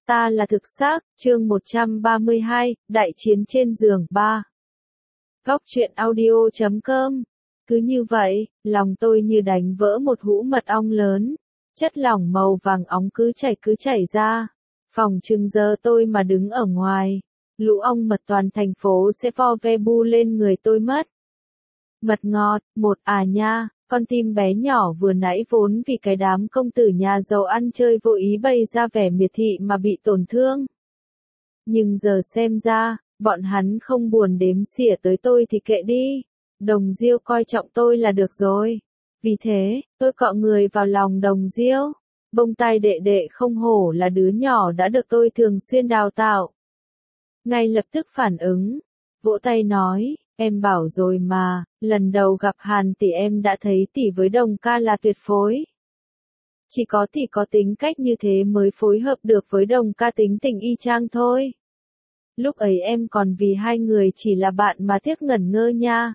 Ta là thực xác, chương 132, Đại chiến trên giường 3. Góc truyện audio.com. Cứ như vậy, lòng tôi như đánh vỡ một hũ mật ong lớn. Chất lỏng màu vàng óng cứ chảy ra. Phòng trưng giờ tôi mà đứng ở ngoài. Lũ ong mật toàn thành phố sẽ vo ve bu lên người tôi mất. Mật ngọt, một à nha. Con tim bé nhỏ vừa nãy vốn vì cái đám công tử nhà giàu ăn chơi vô ý bày ra vẻ miệt thị mà bị tổn thương. Nhưng giờ xem ra, bọn hắn không buồn đếm xỉa tới tôi thì kệ đi. Đồng Diêu coi trọng tôi là được rồi. Vì thế, tôi cọ người vào lòng Đồng Diêu. Bông tai đệ đệ không hổ là đứa nhỏ đã được tôi thường xuyên đào tạo. Ngay lập tức phản ứng, vỗ tay nói. Em bảo rồi mà, lần đầu gặp Hàn tỷ em đã thấy tỷ với Đồng ca là tuyệt phối. Chỉ có tỷ có tính cách như thế mới phối hợp được với Đồng ca tính tình y chang thôi. Lúc ấy em còn vì hai người chỉ là bạn mà tiếc ngẩn ngơ nha.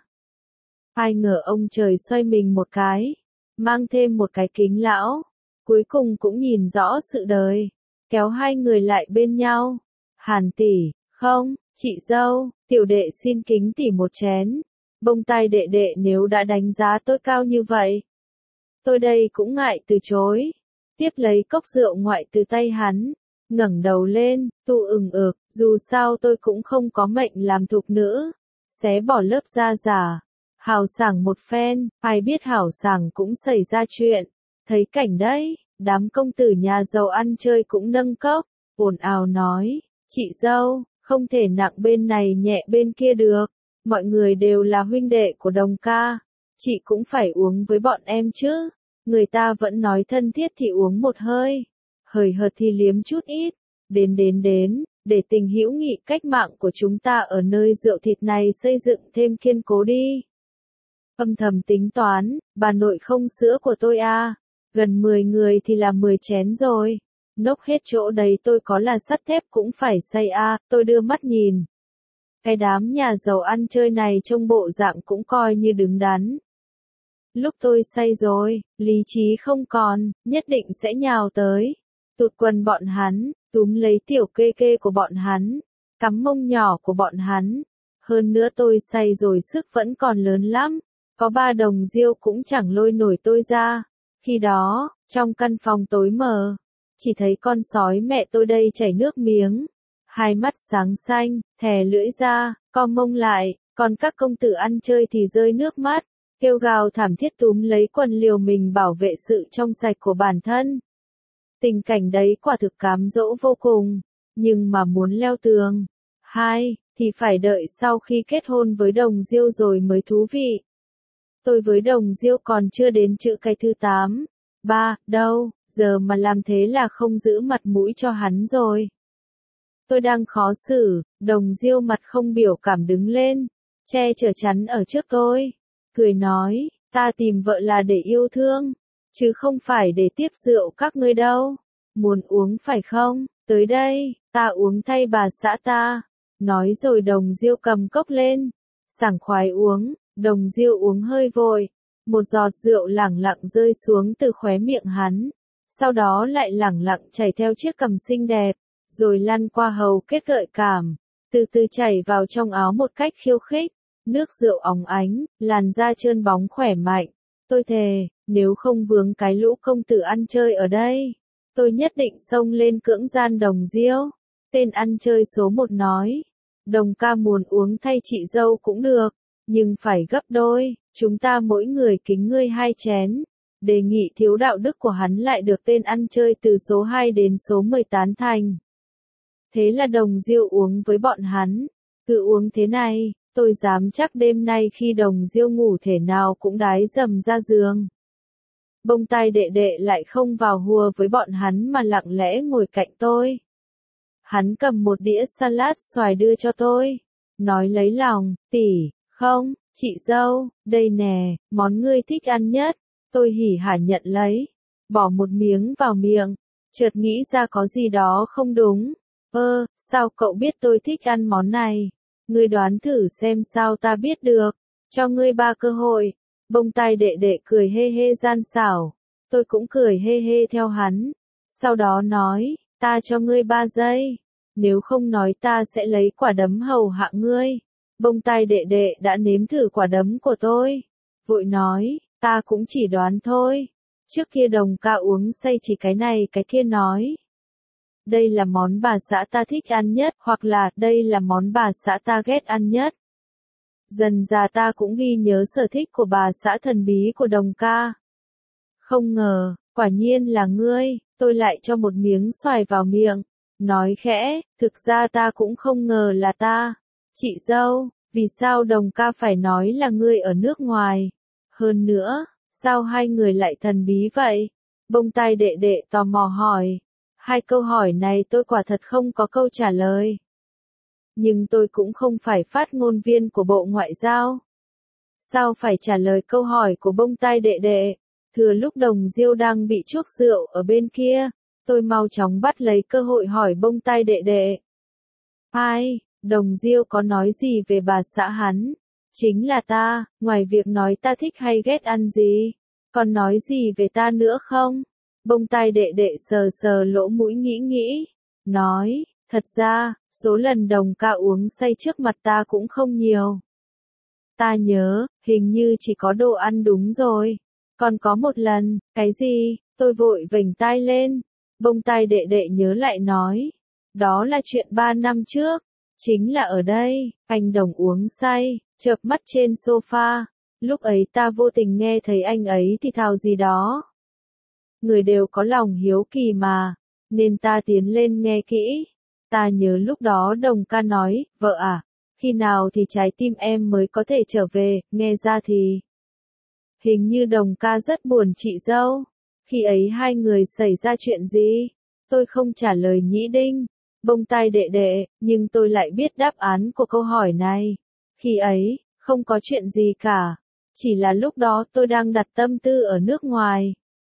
Ai ngờ ông trời xoay mình một cái, mang thêm một cái kính lão, cuối cùng cũng nhìn rõ sự đời, kéo hai người lại bên nhau. Hàn tỷ, không, chị dâu, tiểu đệ xin kính tỷ một chén. Bông tai đệ đệ nếu đã đánh giá tôi cao như vậy. Tôi đây cũng ngại từ chối. Tiếp lấy cốc rượu ngoại từ tay hắn. Ngẩng đầu lên, tu ực, dù sao tôi cũng không có mệnh làm thục nữ. Xé bỏ lớp da giả. Hào sảng một phen, ai biết hảo sảng cũng xảy ra chuyện. Thấy cảnh đấy, đám công tử nhà giàu ăn chơi cũng nâng cốc, ồn ào nói, chị dâu, không thể nặng bên này nhẹ bên kia được. Mọi người đều là huynh đệ của Đồng ca. Chị cũng phải uống với bọn em chứ. Người ta vẫn nói thân thiết thì uống một hơi. Hời hợt thì liếm chút ít. Đến, để tình hữu nghị cách mạng của chúng ta ở nơi rượu thịt này xây dựng thêm kiên cố đi. Âm thầm tính toán, bà nội không sữa của tôi à. Gần 10 người thì là 10 chén rồi. Nốc hết chỗ đấy tôi có là sắt thép cũng phải xay à, tôi đưa mắt nhìn. Cái đám nhà giàu ăn chơi này trông bộ dạng cũng coi như đứng đắn. Lúc tôi say rồi, lý trí không còn, nhất định sẽ nhào tới. Tụt quần bọn hắn, túm lấy tiểu kê kê của bọn hắn, cắm mông nhỏ của bọn hắn. Hơn nữa tôi say rồi sức vẫn còn lớn lắm, có 3 Đồng Diêu cũng chẳng lôi nổi tôi ra. Khi đó, trong căn phòng tối mờ, chỉ thấy con sói mẹ tôi đây chảy nước miếng. Hai mắt sáng xanh, thè lưỡi ra, co mông lại, còn các công tử ăn chơi thì rơi nước mắt, kêu gào thảm thiết túm lấy quần liều mình bảo vệ sự trong sạch của bản thân. Tình cảnh đấy quả thực cám dỗ vô cùng, nhưng mà muốn leo tường, thì phải đợi sau khi kết hôn với Đồng Diêu rồi mới thú vị. Tôi với Đồng Diêu còn chưa đến chữ cái thứ 8, đâu, giờ mà làm thế là không giữ mặt mũi cho hắn rồi. Tôi đang khó xử, Đồng Diêu mặt không biểu cảm đứng lên, che chở chắn ở trước tôi, cười nói, ta tìm vợ là để yêu thương, chứ không phải để tiếp rượu các ngươi đâu. Muốn uống phải không? Tới đây, ta uống thay bà xã ta. Nói rồi Đồng Diêu cầm cốc lên, sảng khoái uống. Đồng Diêu uống hơi vội, một giọt rượu lẳng lặng rơi xuống từ khóe miệng hắn, sau đó lại lẳng lặng chảy theo chiếc cằm xinh đẹp, rồi lăn qua hầu kết gợi cảm, từ từ chảy vào trong áo một cách khiêu khích. Nước rượu óng ánh, làn da trơn bóng khỏe mạnh. Tôi thề, nếu không vướng cái lũ công tử ăn chơi ở đây, tôi nhất định xông lên cưỡng gian Đồng Diêu. Tên ăn chơi số 1 nói, Đồng ca muốn uống thay chị dâu cũng được, nhưng phải gấp đôi, chúng ta mỗi người kính ngươi 2 chén. Đề nghị thiếu đạo đức của hắn lại được tên ăn chơi từ số 2 đến số 10 tán thành. Thế là Đồng Diêu uống với bọn hắn. Cứ uống thế này, tôi dám chắc đêm nay khi Đồng Diêu ngủ thể nào cũng đái dầm ra giường. Bông tai đệ đệ lại không vào hùa với bọn hắn mà lặng lẽ ngồi cạnh tôi. Hắn cầm một đĩa salad xoài đưa cho tôi, nói lấy lòng, tỷ, không, chị dâu, đây nè, món ngươi thích ăn nhất. Tôi hỉ hả nhận lấy, bỏ một miếng vào miệng, chợt nghĩ ra có gì đó không đúng. Sao cậu biết tôi thích ăn món này? Ngươi đoán thử xem sao ta biết được. Cho ngươi 3 cơ hội. Bông tai đệ đệ cười hê hê gian xảo. Tôi cũng cười hê hê theo hắn. Sau đó nói, ta cho ngươi 3 giây. Nếu không nói ta sẽ lấy quả đấm hầu hạ ngươi. Bông tai đệ đệ đã nếm thử quả đấm của tôi. Vội nói, ta cũng chỉ đoán thôi. Trước kia Đồng ca uống say chỉ cái này cái kia nói. Đây là món bà xã ta thích ăn nhất, hoặc là đây là món bà xã ta ghét ăn nhất. Dần dà ta cũng ghi nhớ sở thích của bà xã thần bí của Đồng ca. Không ngờ, quả nhiên là ngươi, tôi lại cho một miếng xoài vào miệng. Nói khẽ, thực ra ta cũng không ngờ là ta. Chị dâu, vì sao Đồng ca phải nói là ngươi ở nước ngoài? Hơn nữa, sao hai người lại thần bí vậy? Bông tai đệ đệ tò mò hỏi. Hai câu hỏi này tôi quả thật không có câu trả lời. Nhưng tôi cũng không phải phát ngôn viên của Bộ Ngoại giao. Sao phải trả lời câu hỏi của bông tai đệ đệ? Thừa lúc Đồng Diêu đang bị chuốc rượu ở bên kia, tôi mau chóng bắt lấy cơ hội hỏi bông tai đệ đệ. Ai, Đồng Diêu có nói gì về bà xã hắn? Chính là ta, ngoài việc nói ta thích hay ghét ăn gì, còn nói gì về ta nữa không? Bông tai đệ đệ sờ sờ lỗ mũi nghĩ, nói, thật ra, số lần Đồng ca uống say trước mặt ta cũng không nhiều. Ta nhớ, hình như chỉ có đồ ăn đúng rồi. Còn có một lần, cái gì, tôi vội vểnh tai lên. Bông tai đệ đệ nhớ lại nói. Đó là chuyện 3 năm trước. Chính là ở đây, anh Đồng uống say, chợp mắt trên sofa. Lúc ấy ta vô tình nghe thấy anh ấy thì thào gì đó. Người đều có lòng hiếu kỳ mà, nên ta tiến lên nghe kỹ. Ta nhớ lúc đó Đồng ca nói, vợ à, khi nào thì trái tim em mới có thể trở về, nghe ra thì. Hình như Đồng ca rất buồn chị dâu. Khi ấy hai người xảy ra chuyện gì? Tôi không trả lời Nhĩ Đinh, bông tai đệ đệ, nhưng tôi lại biết đáp án của câu hỏi này. Khi ấy, không có chuyện gì cả. Chỉ là lúc đó tôi đang đặt tâm tư ở nước ngoài.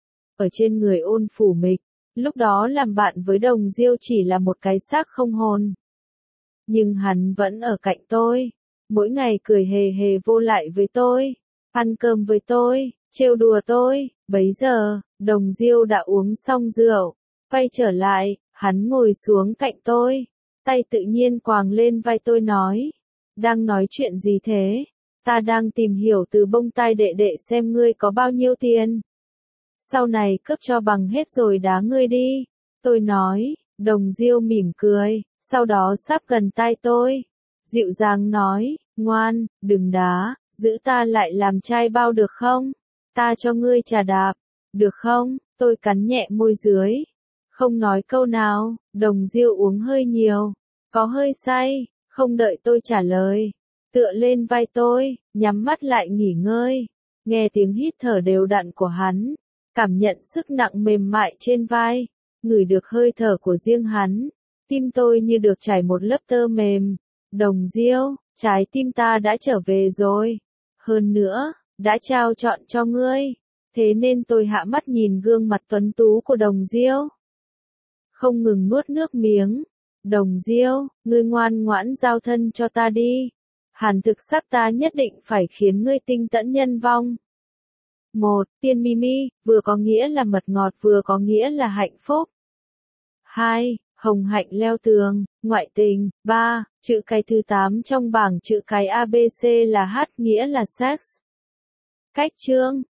Ở trên người Ôn Phủ Mịch, lúc đó làm bạn với Đồng Diêu chỉ là một cái xác không hồn. Nhưng hắn vẫn ở cạnh tôi. Mỗi ngày cười hề hề vô lại với tôi. Ăn cơm với tôi, trêu đùa tôi. Bấy giờ, Đồng Diêu đã uống xong rượu. Quay trở lại, hắn ngồi xuống cạnh tôi. Tay tự nhiên quàng lên vai tôi nói. Đang nói chuyện gì thế? Ta đang tìm hiểu từ bông tai đệ đệ xem ngươi có bao nhiêu tiền. Sau này cướp cho bằng hết rồi đá ngươi đi. Tôi nói, Đồng Diêu mỉm cười, sau đó sáp gần tai tôi. Dịu dàng nói, ngoan, đừng đá, giữ ta lại làm trai bao được không? Ta cho ngươi trà đạp, được không? Tôi cắn nhẹ môi dưới. Không nói câu nào, Đồng Diêu uống hơi nhiều, có hơi say, không đợi tôi trả lời. Tựa lên vai tôi, nhắm mắt lại nghỉ ngơi. Nghe tiếng hít thở đều đặn của hắn. Cảm nhận sức nặng mềm mại trên vai, ngửi được hơi thở của riêng hắn, tim tôi như được trải một lớp tơ mềm. Đồng Diêu, trái tim ta đã trở về rồi. Hơn nữa, đã trao chọn cho ngươi. Thế nên tôi hạ mắt nhìn gương mặt tuấn tú của Đồng Diêu. Không ngừng nuốt nước miếng. Đồng Diêu, ngươi ngoan ngoãn giao thân cho ta đi. Hàn thực sắc ta nhất định phải khiến ngươi tinh tẫn nhân vong. 1. Tiên Mimi, vừa có nghĩa là mật ngọt vừa có nghĩa là hạnh phúc. 2. Hồng hạnh leo tường, ngoại tình. 3. Chữ cái thứ 8 trong bảng chữ cái ABC là H nghĩa là sex. Cách chương